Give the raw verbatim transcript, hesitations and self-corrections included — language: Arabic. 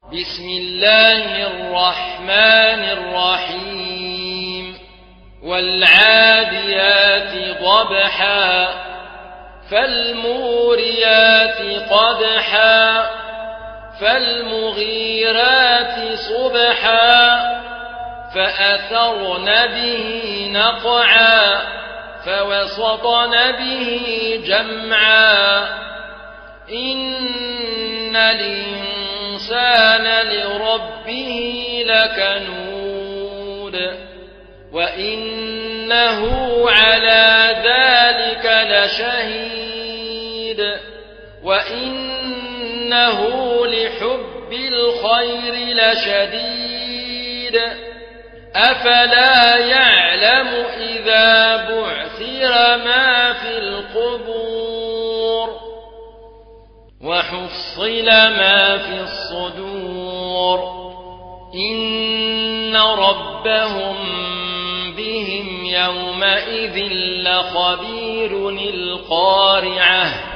بسم الله الرحمن الرحيم والعاديات ضبحا فالموريات قدحا فالمغيرات صبحا فأثرن به نقعا فوسطن به جمعا إن الإنسان لربه لكنود وإنه على ذلك لشهيد وإنه لحب الخير لشديد أفلا يعلم إذا بعثر ما في القبور وحصل ما في الصدور إن ربهم بهم يومئذ لخبير القارعة